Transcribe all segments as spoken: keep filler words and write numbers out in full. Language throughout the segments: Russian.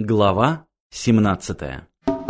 Глава семнадцатая.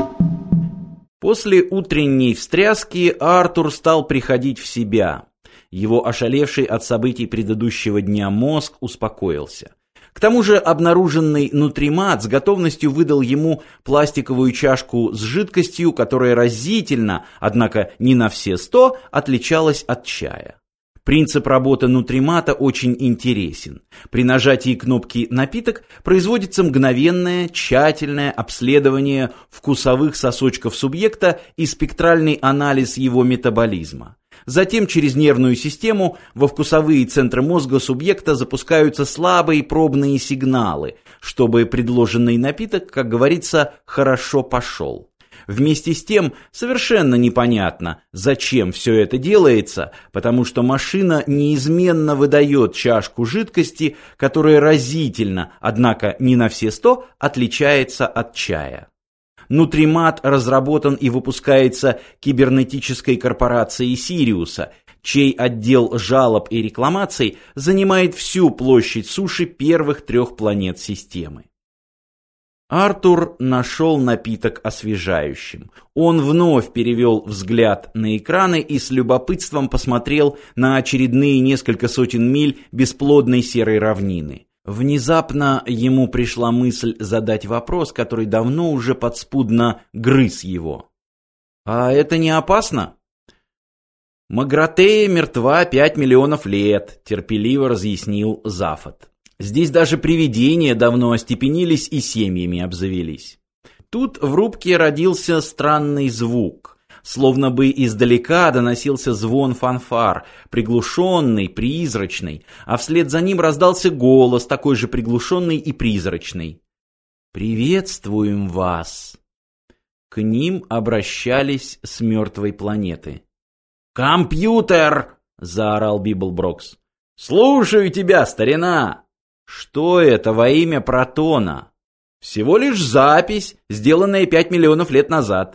После утренней встряски Артур стал приходить в себя. Его ошалевший от событий предыдущего дня мозг успокоился. К тому же обнаруженный нутримат с готовностью выдал ему пластиковую чашку с жидкостью, которая разительно, однако не на все сто, отличалась от чая. Принцип работы нутримата очень интересен. При нажатии кнопки «Напиток» производится мгновенное, тщательное обследование вкусовых сосочков субъекта и спектральный анализ его метаболизма. Затем через нервную систему во вкусовые центры мозга субъекта запускаются слабые пробные сигналы, чтобы предложенный напиток, как говорится, хорошо пошел. Вместе с тем совершенно непонятно, зачем все это делается, потому что машина неизменно выдает чашку жидкости, которая разительно, однако не на все сто, отличается от чая. Нутримат разработан и выпускается кибернетической корпорацией Сириуса, чей отдел жалоб и рекламаций занимает всю площадь суши первых трех планет системы. Артур нашел напиток освежающим. Он вновь перевел взгляд на экраны и с любопытством посмотрел на очередные несколько сотен миль бесплодной серой равнины. Внезапно ему пришла мысль задать вопрос, который давно уже подспудно грыз его. «А это не опасно?» «Магратея мертва пять миллионов лет», — терпеливо разъяснил Зафот. «Здесь даже привидения давно остепенились и семьями обзавелись». Тут в рубке родился странный звук. Словно бы издалека доносился звон фанфар, приглушенный, призрачный, а вслед за ним раздался голос, такой же приглушенный и призрачный. «Приветствуем вас!» К ним обращались с мертвой планеты. «Компьютер!» — заорал Библброкс. «Слушаю тебя, старина!» «Что это во имя Протона?» «Всего лишь запись, сделанная пять миллионов лет назад».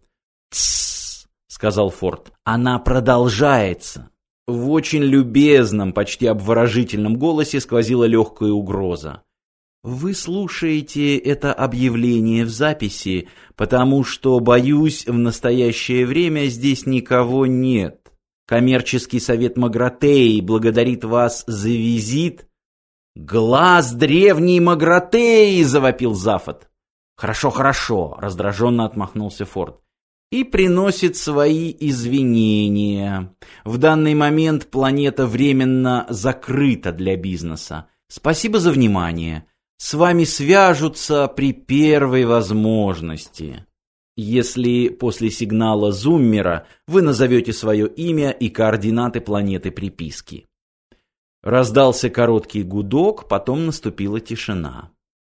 «Тссс», — сказал Форд, — «она продолжается». В очень любезном, почти обворожительном голосе сквозила легкая угроза. «Вы слушаете это объявление в записи, потому что, боюсь, в настоящее время здесь никого нет. Коммерческий совет Магратеи благодарит вас за визит». «Глаз древней Магратеи!» — завопил Зафот. «Хорошо, хорошо!» — раздраженно отмахнулся Форд. «И приносит свои извинения. В данный момент планета временно закрыта для бизнеса. Спасибо за внимание. С вами свяжутся при первой возможности. Если после сигнала зуммера вы назовете свое имя и координаты планеты приписки». Раздался короткий гудок, потом наступила тишина.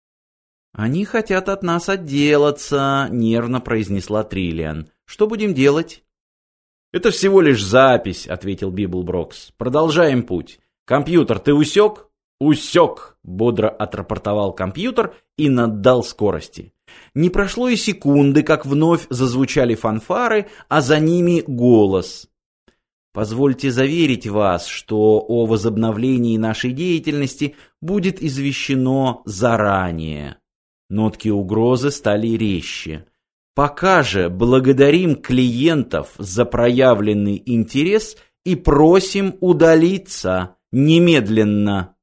«Они хотят от нас отделаться», — нервно произнесла Триллиан. «Что будем делать?» «Это всего лишь запись», — ответил Библброкс. «Продолжаем путь. Компьютер, ты усек?» «Усек», — бодро отрапортовал компьютер и наддал скорости. Не прошло и секунды, как вновь зазвучали фанфары, а за ними голос. «Позвольте заверить вас, что о возобновлении нашей деятельности будет извещено заранее». Нотки угрозы стали резче. «Пока же благодарим клиентов за проявленный интерес и просим удалиться немедленно».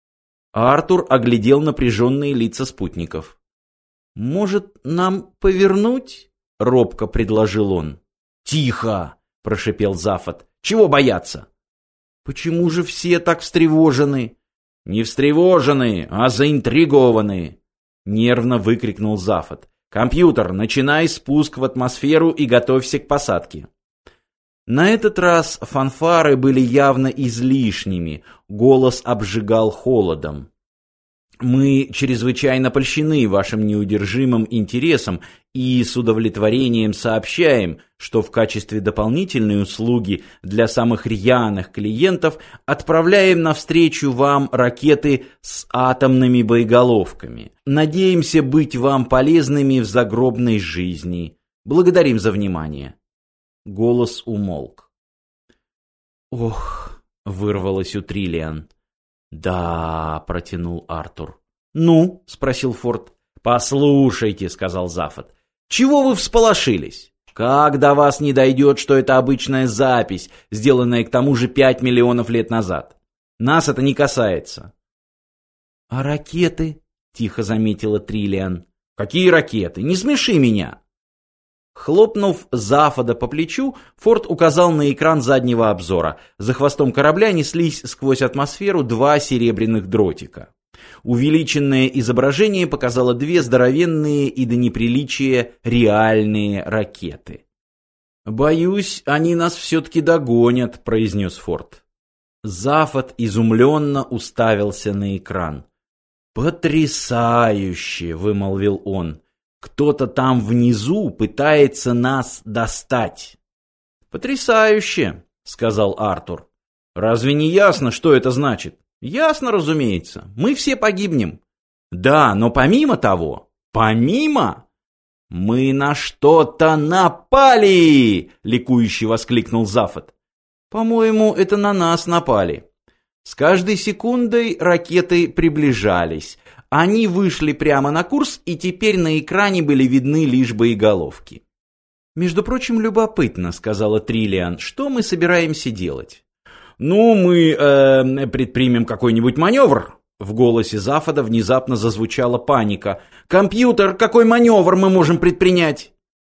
Артур оглядел напряженные лица спутников. «Может, нам повернуть?» — робко предложил он. «Тихо!» — прошипел Зафот. «Чего бояться?» «Почему же все так встревожены?» «Не встревожены, а заинтригованы!» Нервно выкрикнул Зафот. «Компьютер, начинай спуск в атмосферу и готовься к посадке». На этот раз фанфары были явно излишними, голос обжигал холодом. «Мы чрезвычайно польщены вашим неудержимым интересом и с удовлетворением сообщаем, что в качестве дополнительной услуги для самых рьяных клиентов отправляем навстречу вам ракеты с атомными боеголовками. Надеемся быть вам полезными в загробной жизни. Благодарим за внимание». Голос умолк. «Ох», — вырвалось у Триллиан. «Да», — протянул Артур. «Ну?» — спросил Форд. «Послушайте», — сказал Зафот, — «чего вы всполошились? Как до вас не дойдет, что это обычная запись, сделанная к тому же пять миллионов лет назад? Нас это не касается». «А ракеты?» — тихо заметила Триллиан. «Какие ракеты? Не смеши меня!» Хлопнув Зафода по плечу, Форд указал на экран заднего обзора. За хвостом корабля неслись сквозь атмосферу два серебряных дротика. Увеличенное изображение показало две здоровенные и до неприличия реальные ракеты. «Боюсь, они нас все-таки догонят», — произнес Форд. Зафод изумленно уставился на экран. «Потрясающе!» — вымолвил он. «Кто-то там внизу пытается нас достать». «Потрясающе!» — сказал Артур. «Разве не ясно, что это значит?» «Ясно, разумеется. Мы все погибнем». «Да, но помимо того...» «Помимо...» «Мы на что-то напали!» — ликующе воскликнул Зафот. «По-моему, это на нас напали». С каждой секундой ракеты приближались. Они вышли прямо на курс, и теперь на экране были видны лишь боеголовки. «Между прочим, любопытно», — сказала Триллиан, — «что мы собираемся делать?» «Ну, мы э, предпримем какой-нибудь маневр». В голосе Зафода внезапно зазвучала паника. «Компьютер, какой маневр мы можем предпринять?»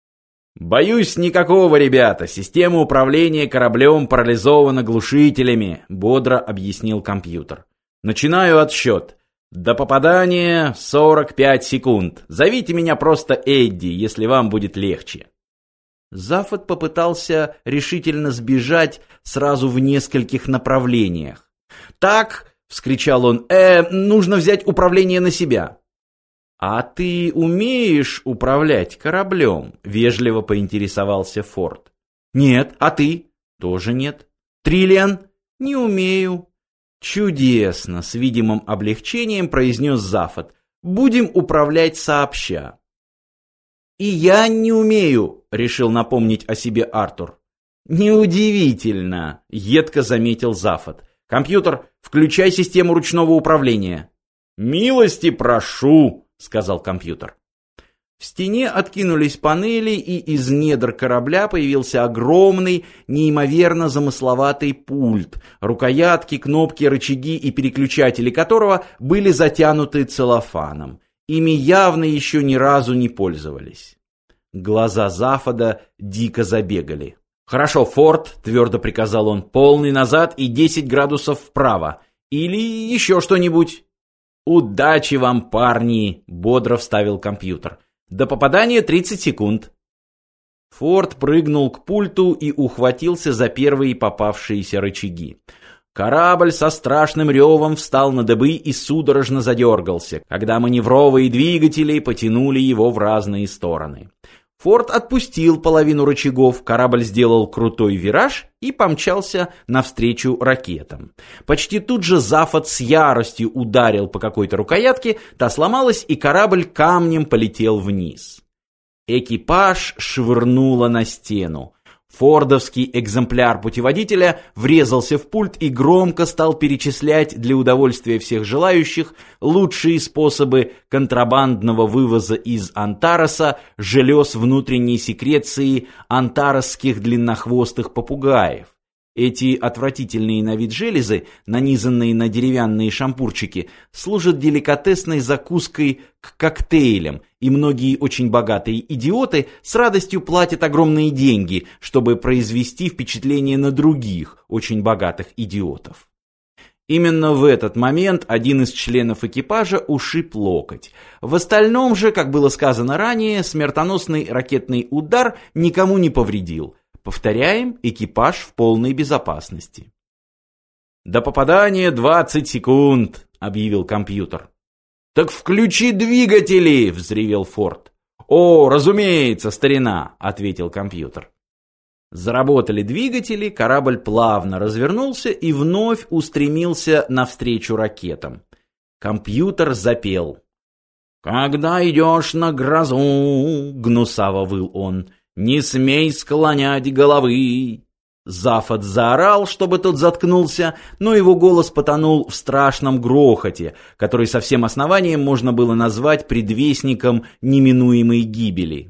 «Боюсь, никакого, ребята. Система управления кораблем парализована глушителями», — бодро объяснил компьютер. «Начинаю отсчет. До попадания сорок пять секунд. Зовите меня просто Эдди, если вам будет легче». Зафот попытался решительно сбежать сразу в нескольких направлениях. «Так», — вскричал он, э, — «нужно взять управление на себя». «А ты умеешь управлять кораблем?» — вежливо поинтересовался Форд. «Нет, а ты?» «Тоже нет». «Триллиан?» «Не умею». «Чудесно!» — с видимым облегчением произнес Зафот. «Будем управлять сообща». «И я не умею», — решил напомнить о себе Артур. «Неудивительно», — едко заметил Зафот. «Компьютер, включай систему ручного управления». «Милости прошу», — сказал компьютер. В стене откинулись панели, и из недр корабля появился огромный, неимоверно замысловатый пульт, рукоятки, кнопки, рычаги и переключатели которого были затянуты целлофаном. Ими явно еще ни разу не пользовались. Глаза Зафода дико забегали. «Хорошо, Форд», — твердо приказал он, — «полный назад и десять градусов вправо. Или еще что-нибудь». «Удачи вам, парни», — бодро вставил компьютер. «До попадания тридцать секунд». Форд прыгнул к пульту и ухватился за первые попавшиеся рычаги. Корабль со страшным ревом встал на дыбы и судорожно задергался, когда маневровые двигатели потянули его в разные стороны. Форд отпустил половину рычагов, корабль сделал крутой вираж и помчался навстречу ракетам. Почти тут же Зафот с яростью ударил по какой-то рукоятке, та сломалась, и корабль камнем полетел вниз. Экипаж швырнуло на стену. Фордовский экземпляр путеводителя врезался в пульт и громко стал перечислять для удовольствия всех желающих лучшие способы контрабандного вывоза из Антароса желез внутренней секреции антаросских длиннохвостых попугаев. Эти отвратительные на вид железы, нанизанные на деревянные шампурчики, служат деликатесной закуской к коктейлям, и многие очень богатые идиоты с радостью платят огромные деньги, чтобы произвести впечатление на других очень богатых идиотов. Именно в этот момент один из членов экипажа ушиб локоть. В остальном же, как было сказано ранее, смертоносный ракетный удар никому не повредил. Повторяем, экипаж в полной безопасности. «До попадания двадцать секунд», — объявил компьютер. «Так включи двигатели!» — взревел Форд. «О, разумеется, старина!» — ответил компьютер. Заработали двигатели, корабль плавно развернулся и вновь устремился навстречу ракетам. Компьютер запел. «Когда идешь на грозу», — гнусаво выл он, — «не смей склонять головы». Зафот заорал, чтобы тот заткнулся, но его голос потонул в страшном грохоте, который со всем основанием можно было назвать предвестником неминуемой гибели.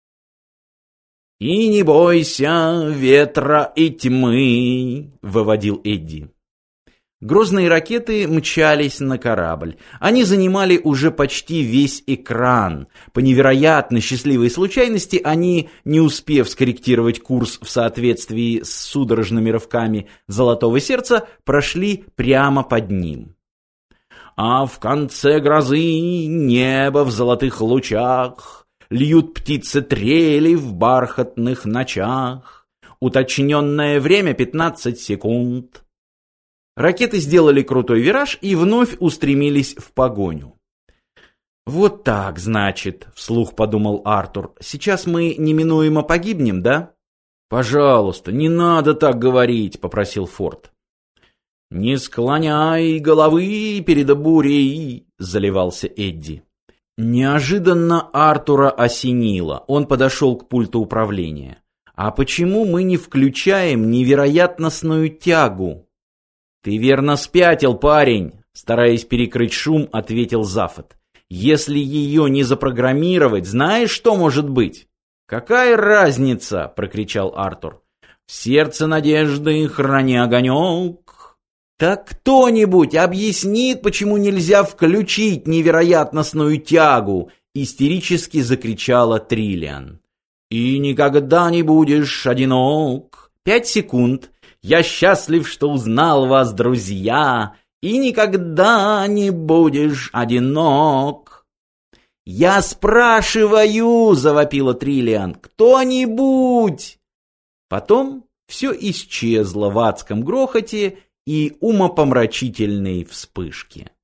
«И не бойся ветра и тьмы», — выводил Эдди. Грозные ракеты мчались на корабль. Они занимали уже почти весь экран. По невероятно счастливой случайности они, не успев скорректировать курс в соответствии с судорожными рывками Золотого Сердца, прошли прямо под ним. А в конце грозы небо в золотых лучах, льют птицы трели в бархатных ночах. Уточненное время пятнадцать секунд. Ракеты сделали крутой вираж и вновь устремились в погоню. «Вот так, значит», — вслух подумал Артур. «Сейчас мы неминуемо погибнем, да?» «Пожалуйста, не надо так говорить», — попросил Форд. «Не склоняй головы перед бурей», — заливался Эдди. Неожиданно Артура осенило. Он подошел к пульту управления. «А почему мы не включаем невероятностную тягу?» «Ты верно спятил, парень», — стараясь перекрыть шум, ответил Зафот. «Если ее не запрограммировать, знаешь, что может быть?» «Какая разница?» — прокричал Артур. «В сердце надежды храни огонек». «Так кто-нибудь объяснит, почему нельзя включить невероятностную тягу?» — истерически закричала Триллиан. «И никогда не будешь одинок». «Пять секунд. Я счастлив, что узнал вас, друзья, и никогда не будешь одинок». «Я спрашиваю», — завопила Триллиан, — «кто-нибудь!» Потом все исчезло в адском грохоте и умопомрачительной вспышке.